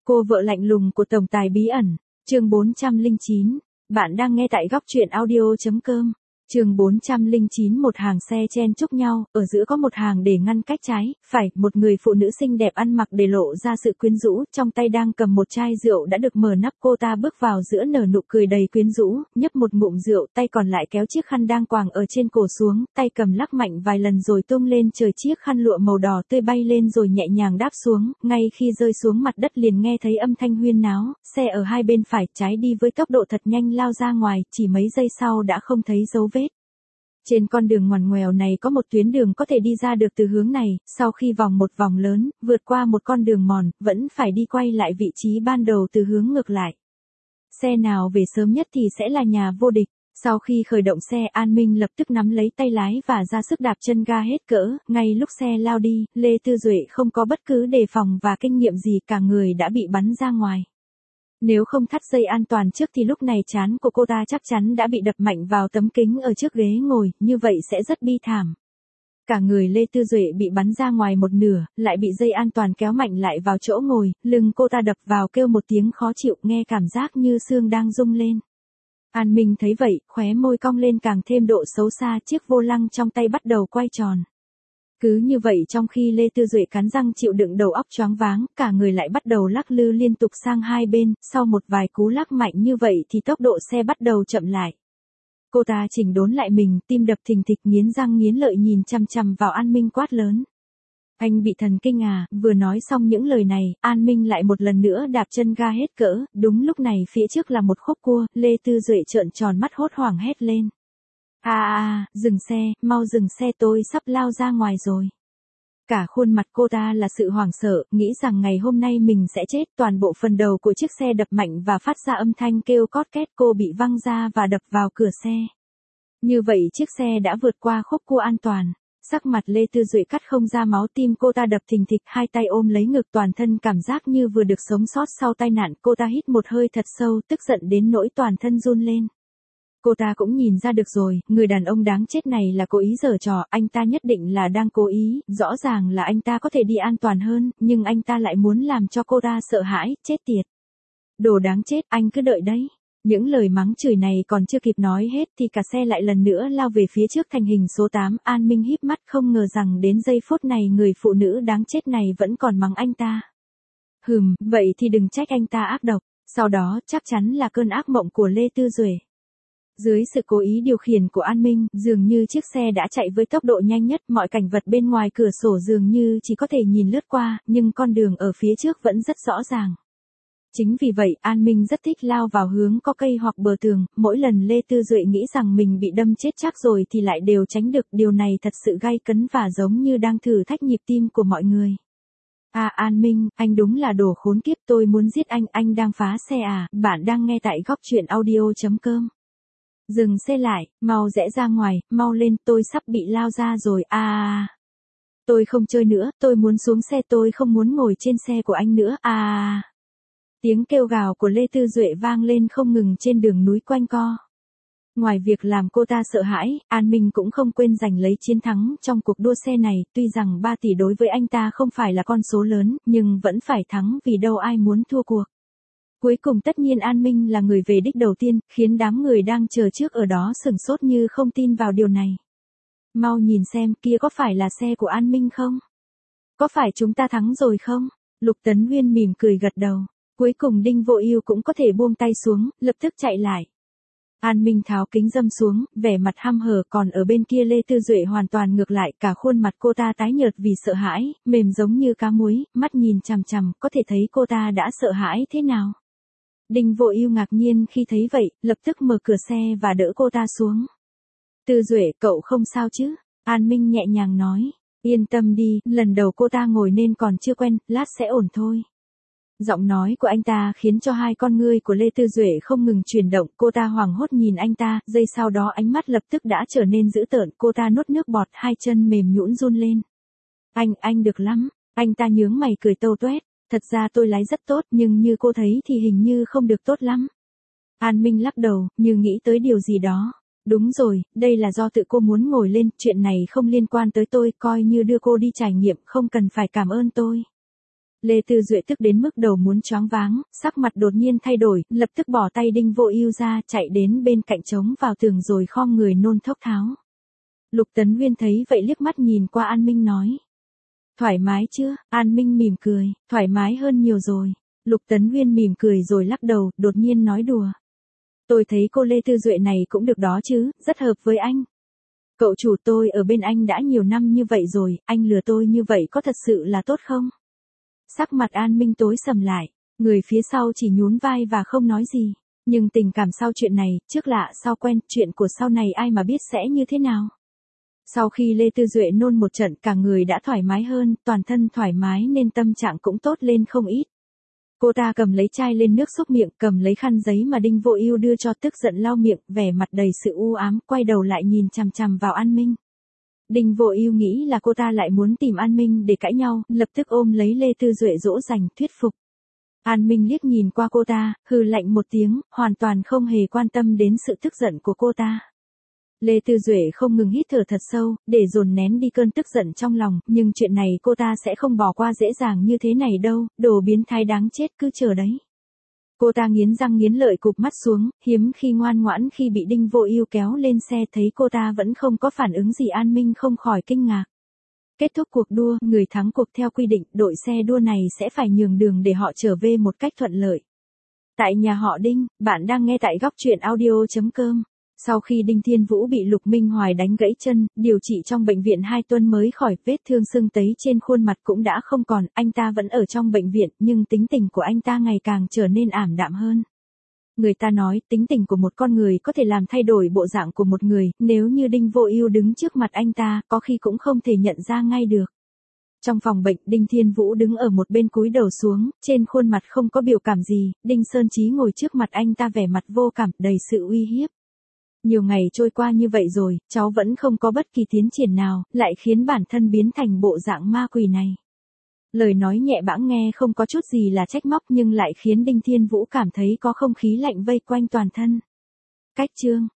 Cô vợ lạnh lùng của tổng tài bí ẩn, chương 409. Bạn đang nghe tại góc truyện audio.com. Chương 409. Một hàng xe chen chúc nhau, ở giữa có một hàng để ngăn cách trái, phải, một người phụ nữ xinh đẹp ăn mặc để lộ ra sự quyến rũ, trong tay đang cầm một chai rượu đã được mở nắp. Cô ta bước vào giữa nở nụ cười đầy quyến rũ, nhấp một ngụm rượu, tay còn lại kéo chiếc khăn đang quàng ở trên cổ xuống, tay cầm lắc mạnh vài lần rồi tung lên trời. Chiếc khăn lụa màu đỏ tươi bay lên rồi nhẹ nhàng đáp xuống, ngay khi rơi xuống mặt đất liền nghe thấy âm thanh huyên náo, xe ở hai bên phải trái đi với tốc độ thật nhanh lao ra ngoài, chỉ mấy giây sau đã không thấy dấu vết. Trên con đường ngoằn ngoèo này có một tuyến đường có thể đi ra được từ hướng này, sau khi vòng một vòng lớn, vượt qua một con đường mòn, vẫn phải đi quay lại vị trí ban đầu từ hướng ngược lại. Xe nào về sớm nhất thì sẽ là nhà vô địch. Sau khi khởi động xe, An Minh lập tức nắm lấy tay lái và ra sức đạp chân ga hết cỡ. Ngay lúc xe lao đi, Lê Tư Duệ không có bất cứ đề phòng và kinh nghiệm gì, cả người đã bị bắn ra ngoài. Nếu không thắt dây an toàn trước thì lúc này trán của cô ta chắc chắn đã bị đập mạnh vào tấm kính ở trước ghế ngồi, như vậy sẽ rất bi thảm. Cả người Lê Tư Duệ bị bắn ra ngoài một nửa, lại bị dây an toàn kéo mạnh lại vào chỗ ngồi, lưng cô ta đập vào kêu một tiếng khó chịu, nghe cảm giác như xương đang rung lên. An Minh thấy vậy, khóe môi cong lên càng thêm độ xấu xa, chiếc vô lăng trong tay bắt đầu quay tròn. Cứ như vậy trong khi Lê Tư Duệ cắn răng chịu đựng đầu óc choáng váng, cả người lại bắt đầu lắc lư liên tục sang hai bên, sau một vài cú lắc mạnh như vậy thì tốc độ xe bắt đầu chậm lại. Cô ta chỉnh đốn lại mình, tim đập thình thịch, nghiến răng nghiến lợi nhìn chằm chằm vào An Minh quát lớn. Anh bị thần kinh à? Vừa nói xong những lời này, An Minh lại một lần nữa đạp chân ga hết cỡ, đúng lúc này phía trước là một khúc cua, Lê Tư Duệ trợn tròn mắt hốt hoảng hét lên. Dừng xe, mau dừng xe, tôi sắp lao ra ngoài rồi. Cả khuôn mặt cô ta là sự hoảng sợ, nghĩ rằng ngày hôm nay mình sẽ chết. Toàn bộ phần đầu của chiếc xe đập mạnh và phát ra âm thanh kêu cót két, cô bị văng ra và đập vào cửa xe. Như vậy chiếc xe đã vượt qua khúc cua an toàn. Sắc mặt Lê Tư Duệ cắt không ra máu, tim cô ta đập thình thịch, hai tay ôm lấy ngực, toàn thân cảm giác như vừa được sống sót sau tai nạn. Cô ta hít một hơi thật sâu, tức giận đến nỗi toàn thân run lên. Cô ta cũng nhìn ra được rồi, người đàn ông đáng chết này là cố ý giở trò, anh ta nhất định là đang cố ý, rõ ràng là anh ta có thể đi an toàn hơn, nhưng anh ta lại muốn làm cho cô ta sợ hãi, chết tiệt. Đồ đáng chết, anh cứ đợi đấy. Những lời mắng chửi này còn chưa kịp nói hết thì cả xe lại lần nữa lao về phía trước thành hình số 8, An Minh híp mắt không ngờ rằng đến giây phút này người phụ nữ đáng chết này vẫn còn mắng anh ta. Vậy thì đừng trách anh ta ác độc, sau đó chắc chắn là cơn ác mộng của Lê Tư Duệ. Dưới sự cố ý điều khiển của An Minh, dường như chiếc xe đã chạy với tốc độ nhanh nhất, mọi cảnh vật bên ngoài cửa sổ dường như chỉ có thể nhìn lướt qua, nhưng con đường ở phía trước vẫn rất rõ ràng. Chính vì vậy, An Minh rất thích lao vào hướng có cây hoặc bờ tường, mỗi lần Lê Tư Duệ nghĩ rằng mình bị đâm chết chắc rồi thì lại đều tránh được, điều này thật sự gay cấn và giống như đang thử thách nhịp tim của mọi người. An Minh, anh đúng là đồ khốn kiếp, tôi muốn giết anh đang phá xe à? Bạn đang nghe tại góc truyện audio.com. Dừng xe lại, mau rẽ ra ngoài, mau lên, tôi sắp bị lao ra rồi. Tôi không chơi nữa, tôi muốn xuống xe, tôi không muốn ngồi trên xe của anh nữa. Tiếng kêu gào của Lê Tư Duệ vang lên không ngừng trên đường núi quanh co. Ngoài việc làm cô ta sợ hãi, An Minh cũng không quên giành lấy chiến thắng trong cuộc đua xe này, tuy rằng 3 tỷ đối với anh ta không phải là con số lớn, nhưng vẫn phải thắng vì đâu ai muốn thua cuộc. Cuối cùng tất nhiên An Minh là người về đích đầu tiên, khiến đám người đang chờ trước ở đó sửng sốt như không tin vào điều này. Mau nhìn xem, kia có phải là xe của An Minh không? Có phải chúng ta thắng rồi không? Lục Tấn Huyên mỉm cười gật đầu. Cuối cùng Đinh Vô Ưu cũng có thể buông tay xuống, lập tức chạy lại. An Minh tháo kính râm xuống, vẻ mặt hăm hở, còn ở bên kia Lê Tư Duệ hoàn toàn ngược lại, cả khuôn mặt cô ta tái nhợt vì sợ hãi, mềm giống như cá muối, mắt nhìn chằm chằm, có thể thấy cô ta đã sợ hãi thế nào. Đinh Vô Ưu ngạc nhiên khi thấy vậy, lập tức mở cửa xe và đỡ cô ta xuống. Tư Duệ, cậu không sao chứ? An Minh nhẹ nhàng nói. Yên tâm đi, lần đầu cô ta ngồi nên còn chưa quen, lát sẽ ổn thôi. Giọng nói của anh ta khiến cho hai con ngươi của Lê Tư Duệ không ngừng chuyển động, cô ta hoảng hốt nhìn anh ta, giây sau đó ánh mắt lập tức đã trở nên dữ tợn, cô ta nuốt nước bọt, hai chân mềm nhũn run lên. Anh được lắm, anh ta nhướng mày cười tâu toét. Thật ra tôi lái rất tốt, nhưng như cô thấy thì hình như không được tốt lắm. An Minh lắc đầu, như nghĩ tới điều gì đó. Đúng rồi, đây là do tự cô muốn ngồi lên, chuyện này không liên quan tới tôi, coi như đưa cô đi trải nghiệm, không cần phải cảm ơn tôi. Lê Tư Duệ tức đến mức đầu muốn choáng váng, sắc mặt đột nhiên thay đổi, lập tức bỏ tay Đinh Vô Ưu ra, chạy đến bên cạnh chống vào tường rồi khom người nôn thốc tháo. Lục Tấn Huyên thấy vậy liếc mắt nhìn qua An Minh nói. Thoải mái chưa? An Minh mỉm cười, thoải mái hơn nhiều rồi. Lục Tấn Huyên mỉm cười rồi lắc đầu, đột nhiên nói đùa. Tôi thấy cô Lê Tư Duệ này cũng được đó chứ, rất hợp với anh. Cậu chủ, tôi ở bên anh đã nhiều năm như vậy rồi, anh lừa tôi như vậy có thật sự là tốt không? Sắc mặt An Minh tối sầm lại, người phía sau chỉ nhún vai và không nói gì. Nhưng tình cảm sau chuyện này, trước lạ sau quen, chuyện của sau này ai mà biết sẽ như thế nào. Sau khi Lê Tư Duệ nôn một trận, cả người đã thoải mái hơn, toàn thân thoải mái nên tâm trạng cũng tốt lên không ít. Cô ta cầm lấy chai lên nước xúc miệng, cầm lấy khăn giấy mà Đinh Vô Ưu đưa cho, tức giận lau miệng, vẻ mặt đầy sự u ám, quay đầu lại nhìn chằm chằm vào An Minh. Đinh Vô Ưu nghĩ là cô ta lại muốn tìm An Minh để cãi nhau, lập tức ôm lấy Lê Tư Duệ dỗ dành, thuyết phục. An Minh liếc nhìn qua cô ta, hừ lạnh một tiếng, hoàn toàn không hề quan tâm đến sự tức giận của cô ta. Lê Tư Duệ không ngừng hít thở thật sâu, để dồn nén đi cơn tức giận trong lòng, nhưng chuyện này cô ta sẽ không bỏ qua dễ dàng như thế này đâu, đồ biến thái đáng chết, cứ chờ đấy. Cô ta nghiến răng nghiến lợi cụp mắt xuống, hiếm khi ngoan ngoãn. Khi bị Đinh Vô Ưu kéo lên xe thấy cô ta vẫn không có phản ứng gì, An Minh không khỏi kinh ngạc. Kết thúc cuộc đua, người thắng cuộc theo quy định, đội xe đua này sẽ phải nhường đường để họ trở về một cách thuận lợi. Tại nhà họ Đinh, bạn đang nghe tại góc truyện audio.com. Sau khi Đinh Thiên Vũ bị Lục Minh Hoài đánh gãy chân, điều trị trong bệnh viện 2 tuần mới khỏi, vết thương sưng tấy trên khuôn mặt cũng đã không còn, anh ta vẫn ở trong bệnh viện, nhưng tính tình của anh ta ngày càng trở nên ảm đạm hơn. Người ta nói, tính tình của một con người có thể làm thay đổi bộ dạng của một người, nếu như Đinh Vô Ưu đứng trước mặt anh ta, có khi cũng không thể nhận ra ngay được. Trong phòng bệnh, Đinh Thiên Vũ đứng ở một bên cúi đầu xuống, trên khuôn mặt không có biểu cảm gì, Đinh Sơn Chí ngồi trước mặt anh ta vẻ mặt vô cảm, đầy sự uy hiếp. Nhiều ngày trôi qua như vậy rồi, cháu vẫn không có bất kỳ tiến triển nào, lại khiến bản thân biến thành bộ dạng ma quỷ này. Lời nói nhẹ bãng nghe không có chút gì là trách móc nhưng lại khiến Đinh Thiên Vũ cảm thấy có không khí lạnh vây quanh toàn thân. Cách chương